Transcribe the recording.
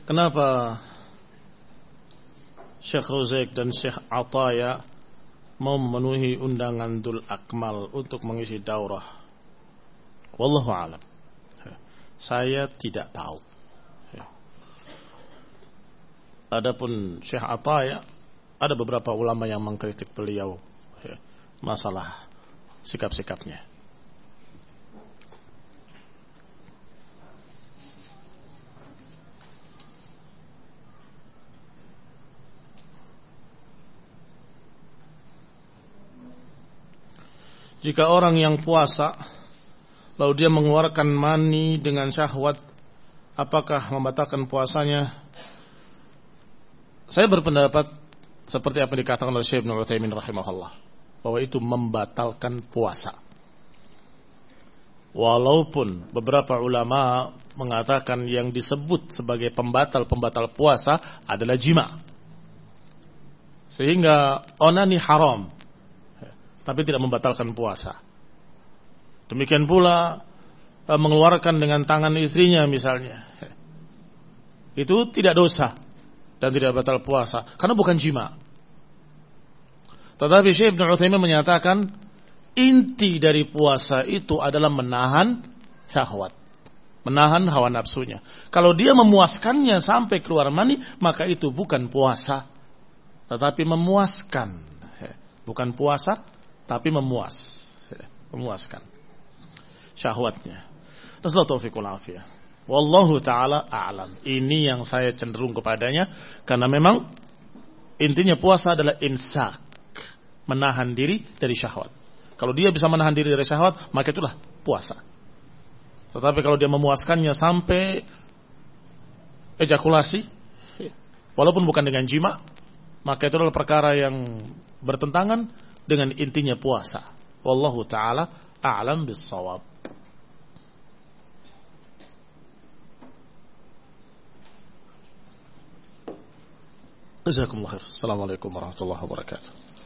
Kenapa Syekh Ruzaik dan Syekh Ataya mau memenuhi undangan Dul Akmal untuk mengisi daurah? Wallahu a'lam. Saya tidak tahu. Adapun Syekh Ataya, ada beberapa ulama yang mengkritik beliau masalah sikap-sikapnya. Jika orang yang puasa lalu dia mengeluarkan mani dengan syahwat, apakah membatalkan puasanya? Saya berpendapat seperti apa yang dikatakan oleh Syekh Ibnu Utsaimin rahimahullah, bahwa itu membatalkan puasa. Walaupun beberapa ulama mengatakan yang disebut sebagai pembatal puasa adalah jima, sehingga onani haram, tapi tidak membatalkan puasa. Demikian pula mengeluarkan dengan tangan istrinya misalnya, itu tidak dosa dan tidak batal puasa karena bukan jima. Tetapi Syekh Ibnu Utsaimin menyatakan inti dari puasa itu adalah menahan syahwat, menahan hawa nafsunya. Kalau dia memuaskannya sampai keluar mani, maka itu bukan puasa, tetapi memuaskan. Bukan puasa, tapi memuaskan syahwatnya. Nasallahu taufiq wal afiyah. Wallahu taala a'lam. Ini yang saya cenderung kepadanya, karena memang intinya puasa adalah imsak, menahan diri dari syahwat. Kalau dia bisa menahan diri dari syahwat, maka itulah puasa. Tetapi kalau dia memuaskannya sampai ejakulasi, walaupun bukan dengan jima, maka itu adalah perkara yang bertentangan dengan intinya puasa. Wallahu ta'ala a'lam bis-shawab. Jazakumullah khair. Assalamualaikum warahmatullahi wabarakatuh.